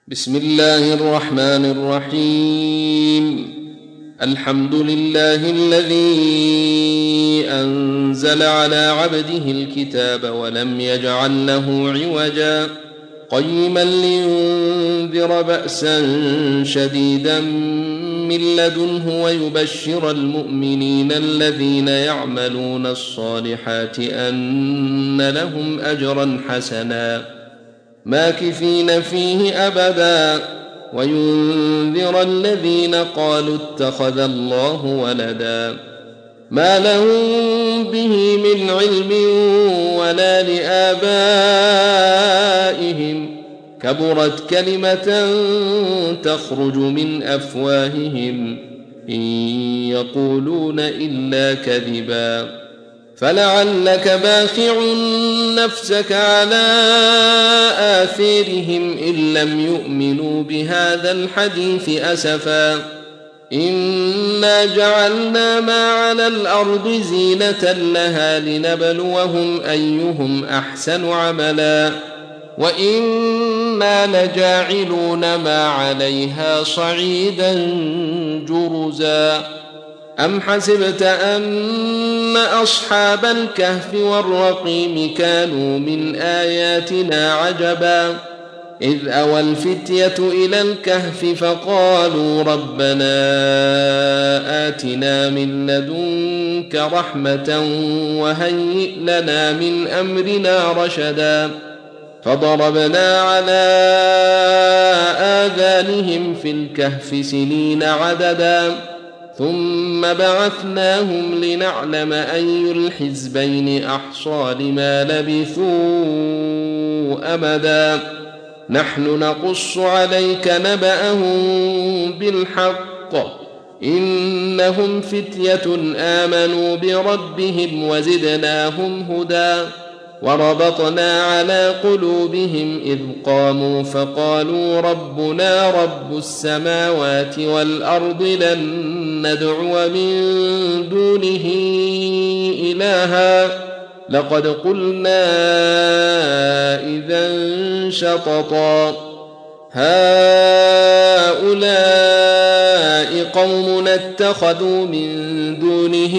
بسم الله الرحمن الرحيم. الحمد لله الذي أنزل على عبده الكتاب ولم يجعل له عوجا قيما لينذر بأسا شديدا من لدنه ويبشر المؤمنين الذين يعملون الصالحات أن لهم أجرا حسنا ماكثين فيه أبدا وينذر الذين قالوا اتخذ الله ولدا ما لهم به من علم ولا لآبائهم كبرت كلمة تخرج من أفواههم إن يقولون إلا كذبا فلعلك باخع نفسك على آثارهم إن لم يؤمنوا بهذا الحديث أسفا إنا جعلنا ما على الأرض زينة لها لنبلوهم أيهم أحسن عملا وإنا لجاعلون ما عليها صعيدا جرزا أم حسبت أن أصحاب الكهف والرقيم كانوا من آياتنا عجبا إذ أوى الفتية إلى الكهف فقالوا ربنا آتنا من لدنك رحمة وهيئ لنا من أمرنا رشدا فضربنا على آذانهم في الكهف سنين عددا ثم بعثناهم لنعلم أي الحزبين أحصى لما لبثوا أمدا نحن نقص عليك نبأهم بالحق إنهم فتية آمنوا بربهم وزدناهم هدى وربطنا على قلوبهم إذ قاموا فقالوا ربنا رب السماوات والأرض لن ندعو من دونه إلها لقد قلنا إذا شططا هؤلاء قوم اتخذوا من دونه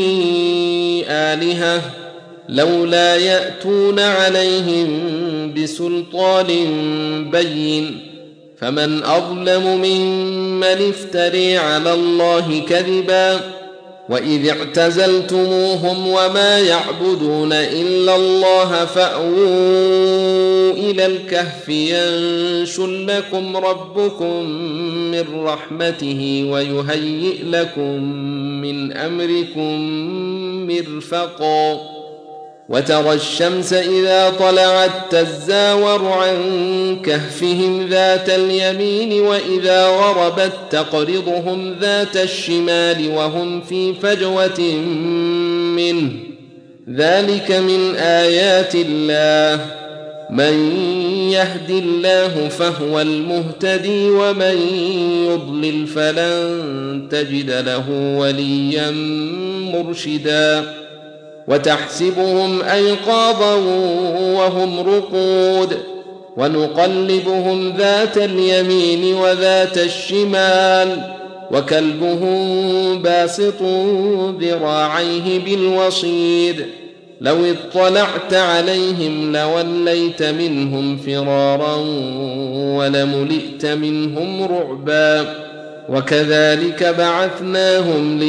آلهة لولا يأتون عليهم بسلطان بين فمن أظلم ممن افتري على الله كذبا وإذ اعتزلتموهم وما يعبدون إلا الله فأووا إلى الكهف ينشر لكم ربكم من رحمته ويهيئ لكم من أمركم مرفقا وترى الشمس إذا طلعت تزاور عن كهفهم ذات اليمين وإذا غربت تقرضهم ذات الشمال وهم في فجوة منه ذلك من آيات الله من يهد الله فهو المهتدي ومن يضلل فلن تجد له وليا مرشدا وتحسبهم أيقاظا وهم رقود ونقلبهم ذات اليمين وذات الشمال وكلبهم باسط ذراعيه بالوصيد لو اطلعت عليهم لوليت منهم فرارا ولملئت منهم رعبا وكذلك بعثناهم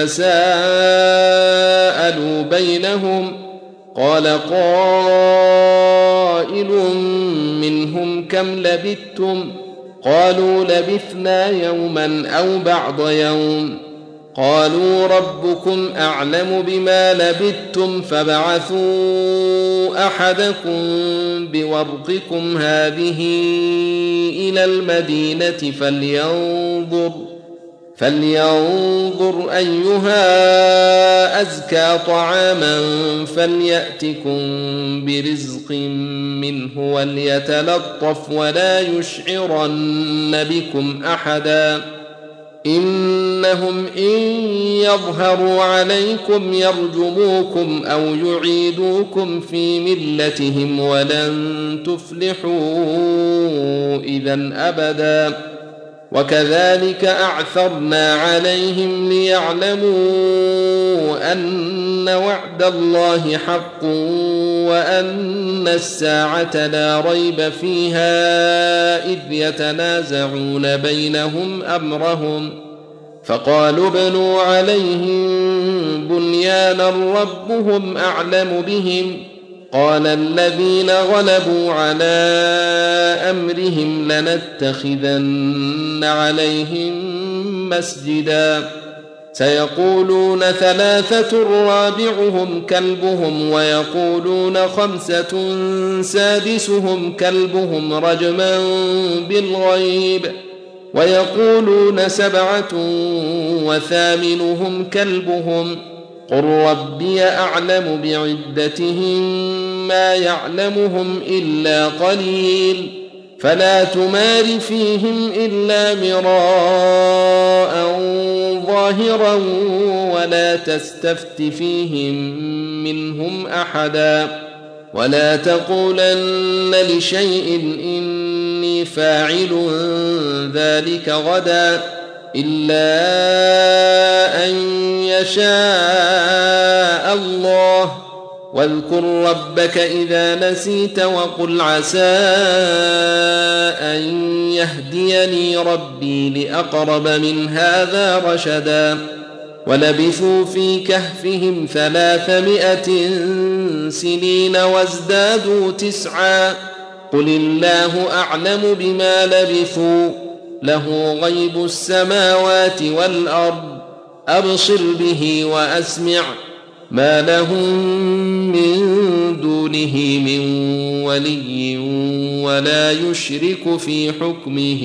ليتساءلوا بينهم قال قائل منهم كم لبثتم قالوا لبثنا يوما أو بعض يوم قالوا ربكم أعلم بما لبثتم فابعثوا أحدكم بورقكم هذه إلى المدينة فلينظر أيها أزكى طعاما فليأتكم برزق منه وليتلطف ولا يشعرن بكم أحدا إن إنهم إن يظهروا عليكم يرجموكم أو يعيدوكم في ملتهم ولن تفلحوا إذا أبدا وكذلك أعثرنا عليهم ليعلموا أن وعد الله حق وأن الساعة لا ريب فيها إذ يتنازعون بينهم أمرهم فقالوا ابنوا عليهم بنيانا ربهم أعلم بهم قال الذين غلبوا على أمرهم لنتخذن عليهم مسجدا سيقولون ثلاثة رابعهم كلبهم ويقولون خمسة سادسهم كلبهم رجما بالغيب ويقولون سبعة وثامنهم كلبهم قل ربي أعلم بعدتهم ما يعلمهم إلا قليل فلا تمار فيهم إلا مراء ظاهرا ولا تستفت فيهم منهم أحدا ولا تقولن لشيء إني فاعل ذلك غدا إلا أن يشاء الله واذكر ربك إذا نسيت وقل عسى أن يهديني ربي لأقرب من هذا رشدا ولبثوا في كهفهم 300 سنين وازدادوا 9 قل الله أعلم بما لبثوا له غيب السماوات والأرض أبصر به وأسمع ما لهم من دونه من ولي ولا يشرك في حكمه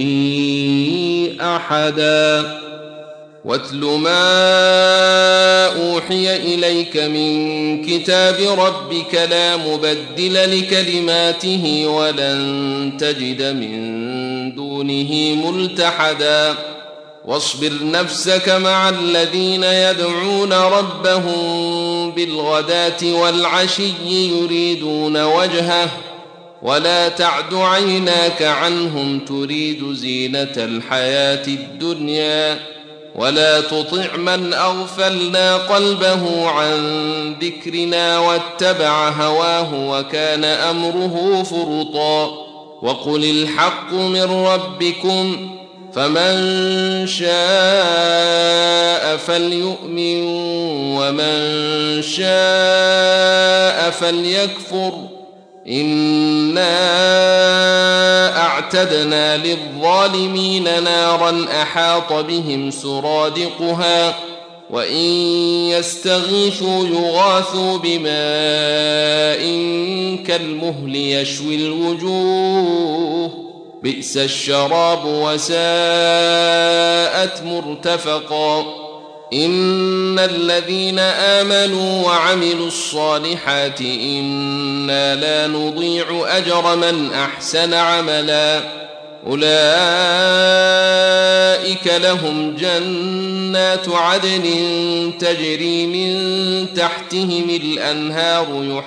أحدا واتل ما أوحي إليك من كتاب ربك لا مبدل لكلماته ولن تجد من دونه ملتحدا واصبر نفسك مع الذين يدعون ربهم بالغداة والعشي يريدون وجهه ولا تعد عيناك عنهم تريد زينة الحياة الدنيا ولا تطع من أغفلنا قلبه عن ذكرنا واتبع هواه وكان أمره فرطا وقل الحق من ربكم فمن شاء فليؤمن ومن شاء فليكفر إنا أعتدنا للظالمين نارا أحاط بهم سرادقها وإن يستغيثوا يغاثوا بماء كالمهل يشوي الوجوه بئس الشراب وساءت مرتفقا إن الذين آمنوا وعملوا الصالحات إنا لا نضيع أجر من أحسن عملا أولئك لهم جنات عدن تجري من تحتهم الأنهار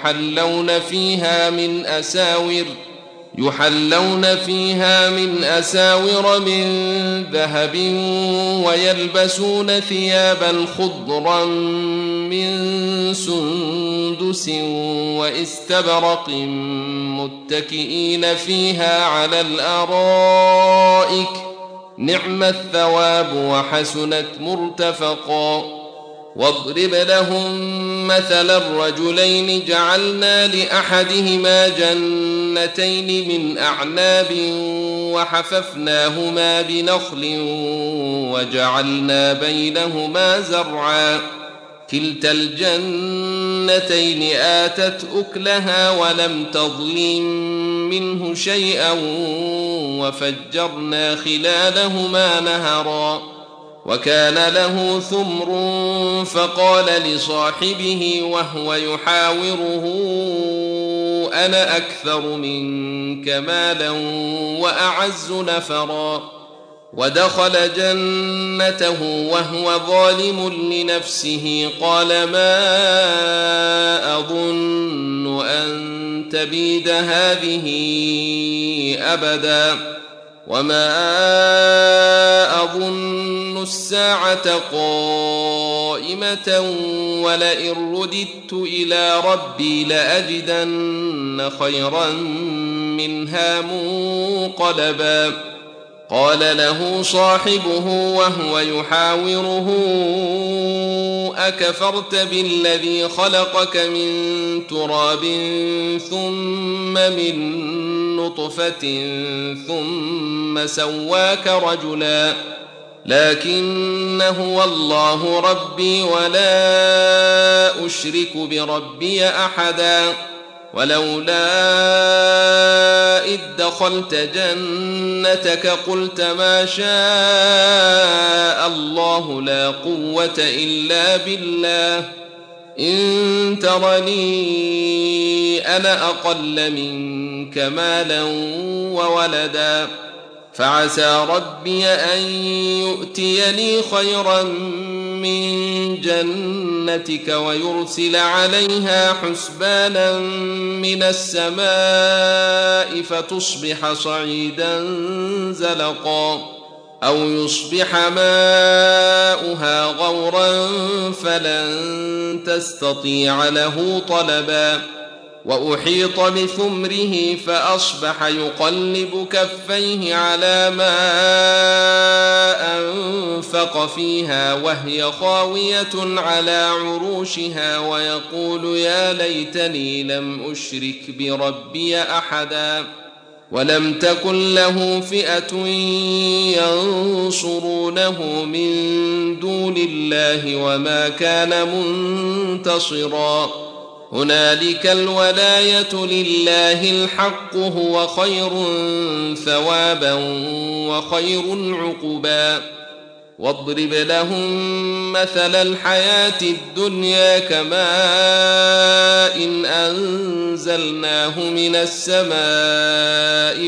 يحلون فيها من أساور من ذهب ويلبسون ثيابا خضرا من سندس واستبرق متكئين فيها على الأرائك نعم الثواب وحسنت مرتفقا واضرب لهم مثل الرجلين جعلنا لأحدهما جنتين من أعناب وحففناهما بنخل وجعلنا بينهما زرعا كلتا الجنتين آتت أكلها ولم تظلم منه شيئا وفجرنا خلالهما نهرا وكان له ثمر فقال لصاحبه وهو يحاوره أنا أكثر منك مالا وأعز نفرا ودخل جنته وهو ظالم لنفسه قال ما أظن أن تبيد هذه أبدا وما أظن الساعة قائمة ولئن رددت إلى ربي لأجدن خيرا منها منقلبا قال له صاحبه وهو يحاوره أكفرت بالذي خلقك من تراب ثم من نطفة ثم سواك رجلا لكن هو الله ربي ولا أشرك بربي أحدا ولولا إذ دخلت جنتك قلت ما شاء الله لا قوة إلا بالله إن ترني أنا أقل منك مالا وولدا فعسى ربي أن يؤتيني خيرا من جنتك ويرسل عليها حسبانا من السماء فتصبح صعيدا زلقا أو يصبح ماؤها غورا فلن تستطيع له طلبا وأحيط بثمره فأصبح يقلب كفيه على ما أنفق فيها وهي خاوية على عروشها ويقول يا ليتني لم أشرك بربي أحدا ولم تكن له فئة ينصرونه من دون الله وما كان منتصرا هنالك الولاية لله الحق هو خير ثوابا وخير عقبا واضرب لهم مثل الحياة الدنيا كماء أنزلناه من السماء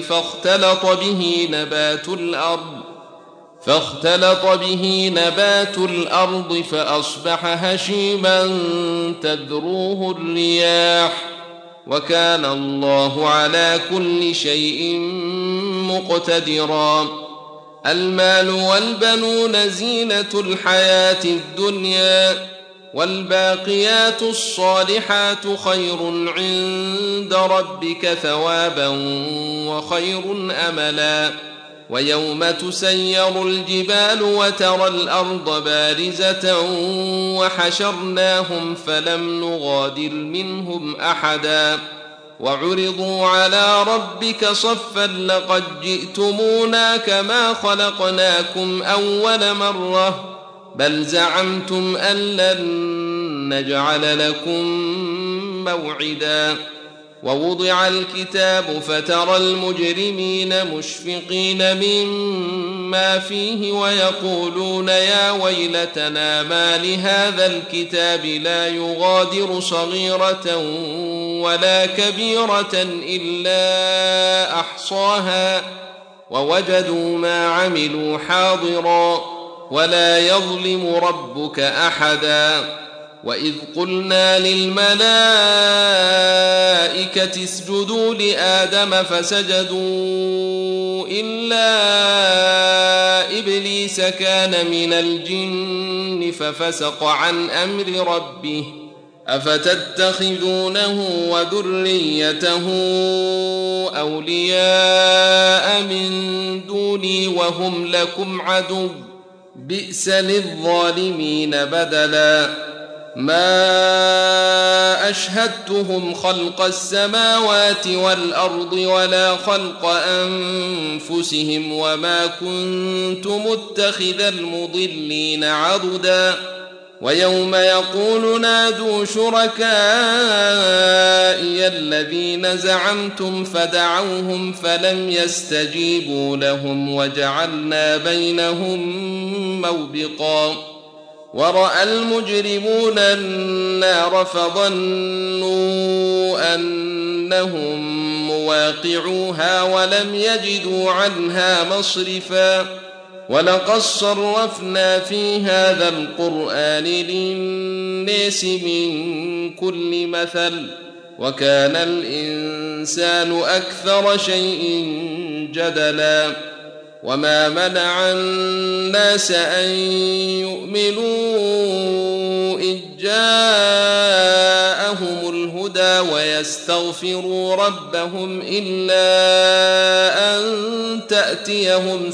فاختلط به نبات الأرض فأصبح هشيما تذروه الرياح وكان الله على كل شيء مقتدرا المال والبنون زينة الحياة الدنيا والباقيات الصالحات خير عند ربك ثوابا وخير أملا ويوم تسير الجبال وترى الأرض بارزة وحشرناهم فلم نغادر منهم أحدا وعرضوا على ربك صفا لقد جئتمونا كما خلقناكم أول مرة بل زعمتم أن لن نجعل لكم موعدا ووضع الكتاب فترى المجرمين مشفقين مما فيه ويقولون يا ويلتنا ما لهذا الكتاب لا يغادر صغيرة ولا كبيرة إلا أحصاها ووجدوا ما عملوا حاضرا ولا يظلم ربك أحدا وإذ قلنا للملائكة اسجدوا لآدم فسجدوا إلا إبليس كان من الجن ففسق عن أمر ربه أفتتخذونه وذريته أولياء من دوني وهم لكم عدو بئس للظالمين بدلا ما أشهدتهم خلق السماوات والأرض ولا خلق أنفسهم وما كنت متخذ المضلين عضدا ويوم يقول نادوا شركائي الذين زعمتم فدعوهم فلم يستجيبوا لهم وجعلنا بينهم موبقا ورأى المجرمون النار فظنوا أنهم مواقعوها ولم يجدوا عنها مصرفا ولقد صرفنا في هذا القرآن للناس من كل مثل وكان الإنسان أكثر شيء جدلا وما منع الناس أن يؤمنوا إذ جاءهم الهدى ويستغفروا ربهم إلا أن تأتيهم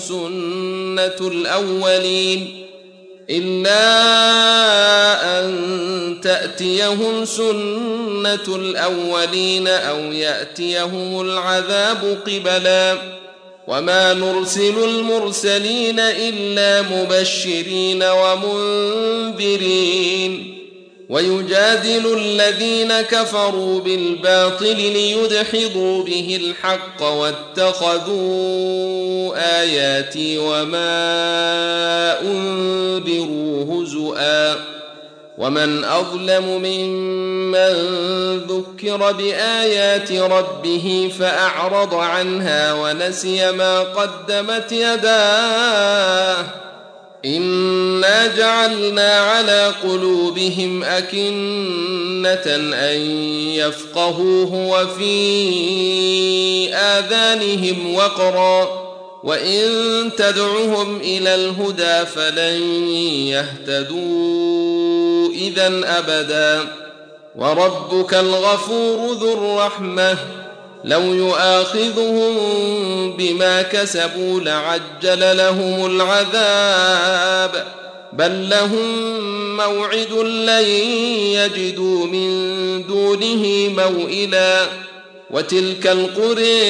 سنة الأولين أو يأتيهم العذاب قبلا وما نرسل المرسلين إلا مبشرين ومنذرين ويجادل الذين كفروا بالباطل ليدحضوا به الحق واتخذوا آياتي وما أنذروا هزؤا ومن أظلم ممن ذكر بآيات ربه فأعرض عنها ونسي ما قدمت يداه إنا جعلنا على قلوبهم أكنة أن يفقهوه وفي آذانهم وقرا وإن تدعهم إلى الهدى فلن يهتدوا إذن أبدا وربك الغفور ذو الرحمة لو يؤاخذهم بما كسبوا لعجل لهم العذاب بل لهم موعد لن يجدوا من دونه موئلا وتلك القرى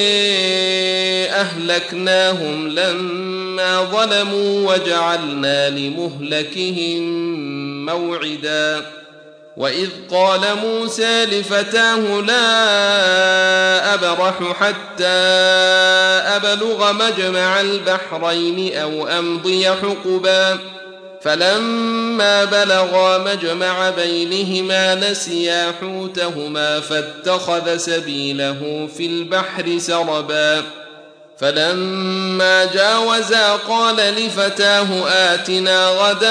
أهلكناهم لما ظلموا وجعلنا لمهلكهم موعدا وإذ قال موسى لفتاه لا أبرح حتى أبلغ مجمع البحرين أو أمضي حقبا فلما بلغا مجمع بينهما نسيا حوتهما فاتخذ سبيله في البحر سربا فلما جاوزا قال لفتاه آتنا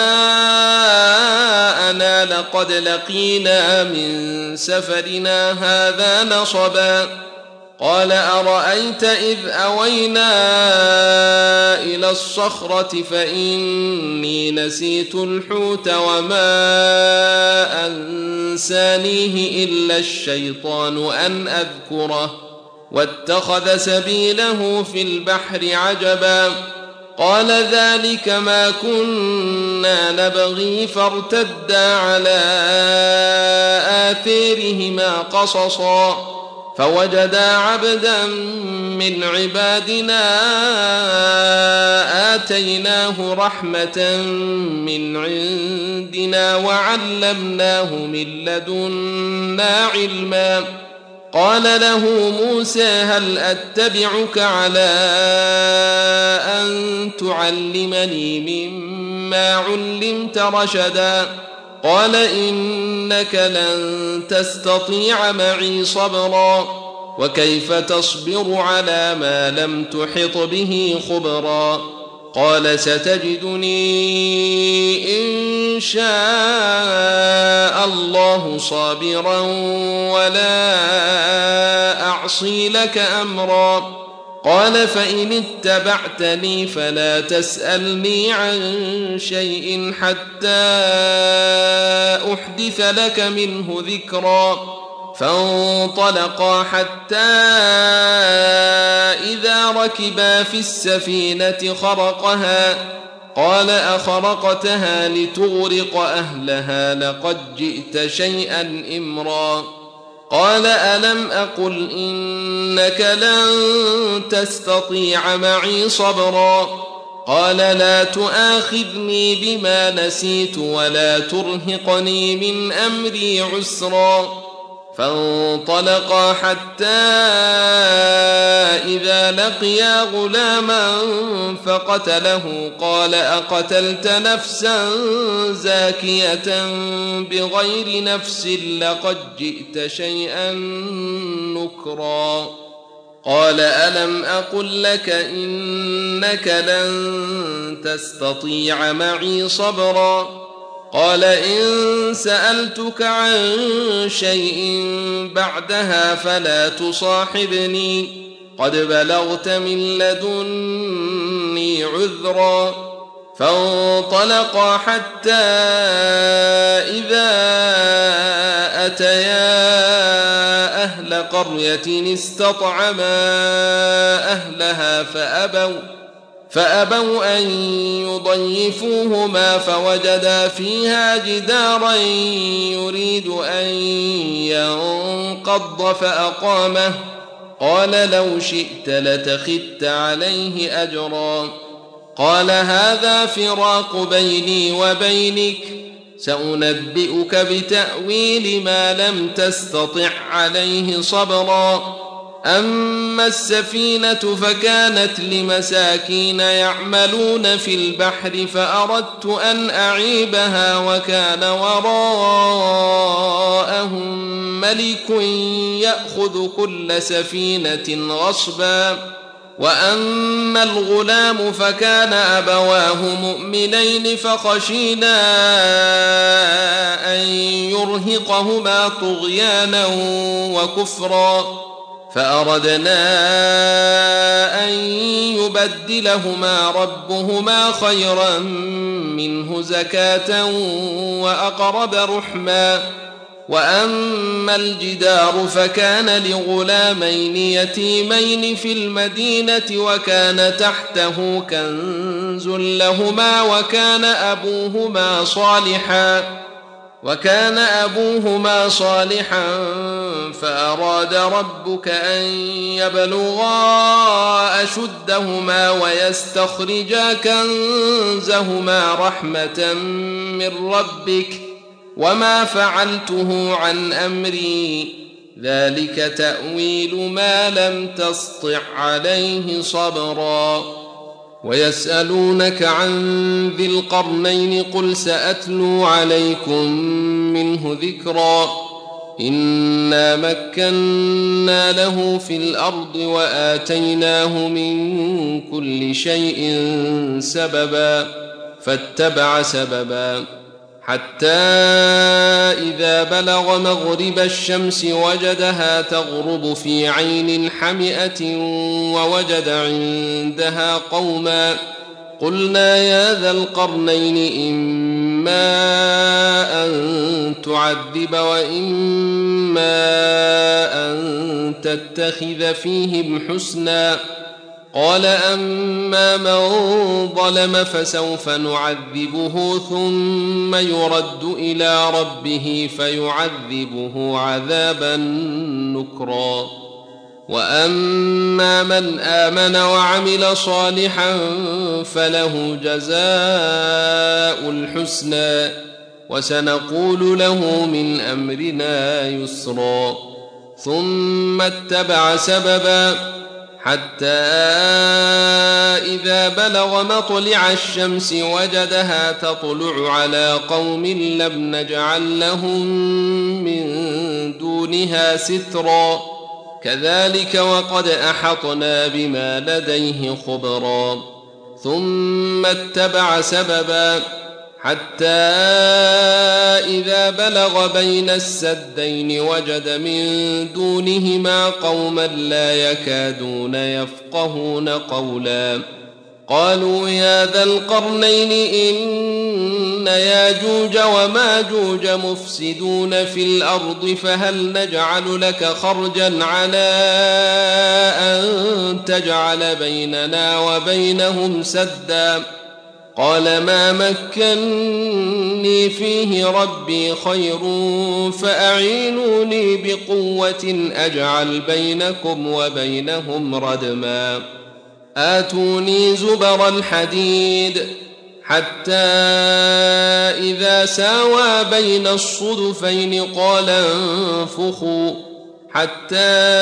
غداءنا لقد لقينا من سفرنا هذا نصبا قال أرأيت إذ أوينا إلى الصخرة فإني نسيت الحوت وما أنسانيه إلا الشيطان أن أذكره واتخذ سبيله في البحر عجبا قال ذلك ما كنا نبغي فارتدا على آثارهما قصصا فوجدا عبدا من عبادنا آتيناه رحمة من عندنا وعلمناه من لدنا علما قال له موسى هل أتبعك على أن تعلمني مما علمت رشدا قال إنك لن تستطيع معي صبرا وكيف تصبر على ما لم تحط به خبرا قال ستجدني إن شاء الله صابرا ولا أعصي لك أمرا قال فإن اتبعتني فلا تسألني عن شيء حتى أحدث لك منه ذكرا فانطلقا حتى إذا ركبا في السفينة خرقها قال أخرقتها لتغرق أهلها لقد جئت شيئا إمرا قال ألم أقل إنك لن تستطيع معي صبرا قال لا تؤاخذني بما نسيت ولا ترهقني من أمري عسرا فانطلقا حتى إذا لقيا غلاما فقتله قال أقتلت نفسا زاكية بغير نفس لقد جئت شيئا نكرا قال ألم أقل لك إنك لن تستطيع معي صبرا قال إن سألتك عن شيء بعدها فلا تصاحبني قد بلغت من لدني عذرا فانطلقا حتى إذا أتيا أهل قرية استطعما أهلها فأبوا أن يضيفوهما فوجدا فيها جدارا يريد أن ينقض فأقامه قال لو شئت لاتخذت عليه أجرا قال هذا فراق بيني وبينك سأنبئك بتأويل ما لم تستطع عليه صبرا أما السفينة فكانت لمساكين يعملون في البحر فأردت أن أعيبها وكان وراءهم ملك يأخذ كل سفينة غصبا وأما الغلام فكان أبواه مؤمنين فخشينا أن يرهقهما طغيانا وكفرا فأردنا أن يبدلهما ربهما خيرا منه زكاة وأقرب رحما وأما الجدار فكان لغلامين يتيمين في المدينة وكان تحته كنز لهما وكان أبوهما صالحا فأراد ربك أن يبلغا أشدهما ويستخرجا كنزهما رحمة من ربك وما فعلته عن أمري ذلك تأويل ما لم تسطع عليه صبرا ويسألونك عن ذي القرنين قل سأتلو عليكم منه ذكرا إنا مكنا له في الأرض وآتيناه من كل شيء سببا فاتبع سببا حتى إذا بلغ مغرب الشمس وجدها تغرب في عين حمئة ووجد عندها قوما قلنا يا ذا القرنين إما أن تعذب وإما أن تتخذ فيهم حسنا قال أما من ظلم فسوف نعذبه ثم يرد إلى ربه فيعذبه عذابا نكرا وأما من آمن وعمل صالحا فله جزاء الحسنى وسنقول له من أمرنا يسرا ثم اتبع سببا حتى إذا بلغ مطلع الشمس وجدها تطلع على قوم لم نجعل لهم من دونها سترا كذلك وقد أحطنا بما لديه خبرا ثم اتبع سببا حتى إذا بلغ بين السدين وجد من دونهما قوما لا يكادون يفقهون قولا قالوا يا ذا القرنين إن ياجوج وماجوج مفسدون في الأرض فهل نجعل لك خرجا على أن تجعل بيننا وبينهم سدا قال ما مكني فيه ربي خير فأعينوني بقوة أجعل بينكم وبينهم ردما آتوني زبر الحديد حتى إذا ساوى بين الصدفين قال انفخوا حتى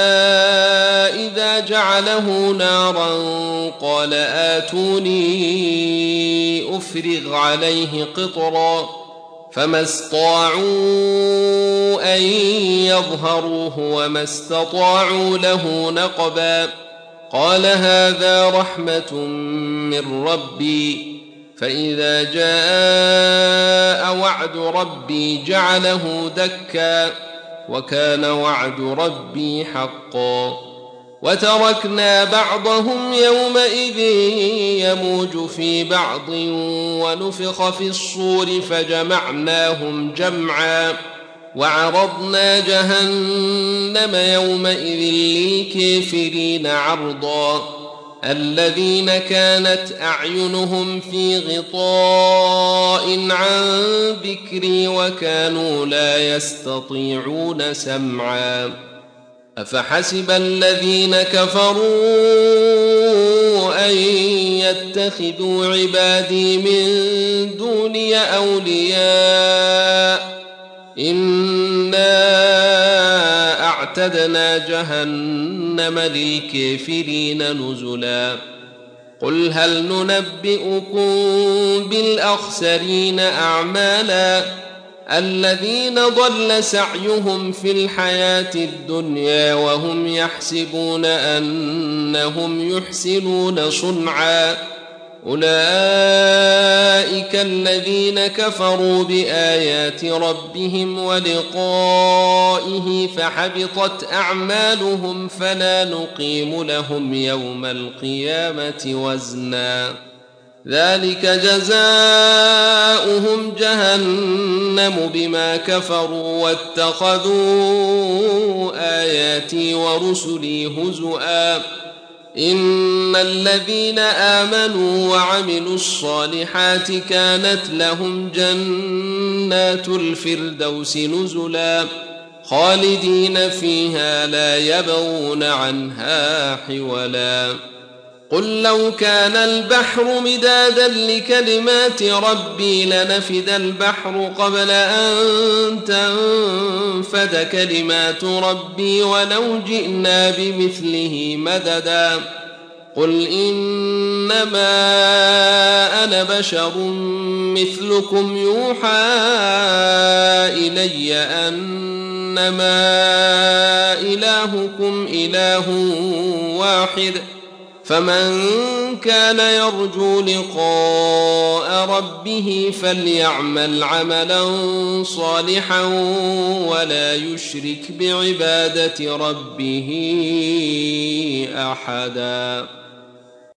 إذا جعله نارا قال آتوني أفرغ عليه قطرا فما استطاعوا أن يظهروه وما استطاعوا له نقبا قال هذا رحمة من ربي فإذا جاء وعد ربي جعله دكا وكان وعد ربي حقا وتركنا بعضهم يومئذ يموج في بعض ونفخ في الصور فجمعناهم جمعا وعرضنا جهنم يومئذ للكافرين عرضا الذين كانت أعينهم في غطاء عن ذكري وكانوا لا يستطيعون سمعا أفحسب الذين كفروا أن يتخذوا عبادي من دوني أولياء إنا أعتدنا جهنم للكافرين نزلا قل هل ننبئكم بالأخسرين أعمالا الذين ضل سعيهم في الحياة الدنيا وهم يحسبون أنهم يحسنون صنعا أولئك الذين كفروا بآيات ربهم ولقائه فحبطت أعمالهم فلا نقيم لهم يوم القيامة وزنا ذلك جزاؤهم جهنم بما كفروا واتخذوا آياتي ورسلي هزؤا إن الذين آمنوا وعملوا الصالحات كانت لهم جنات الفردوس نزلا خالدين فيها لا يبغون عنها حولا قل لو كان البحر مدادا لكلمات ربي لنفد البحر قبل أن تنفد كلمات ربي ولو جئنا بمثله مددا قل إنما أنا بشر مثلكم يوحى إلي أنما إلهكم إله واحد فمن كان يرجو لقاء ربه فليعمل عملا صالحا ولا يشرك بعبادة ربه أحدا.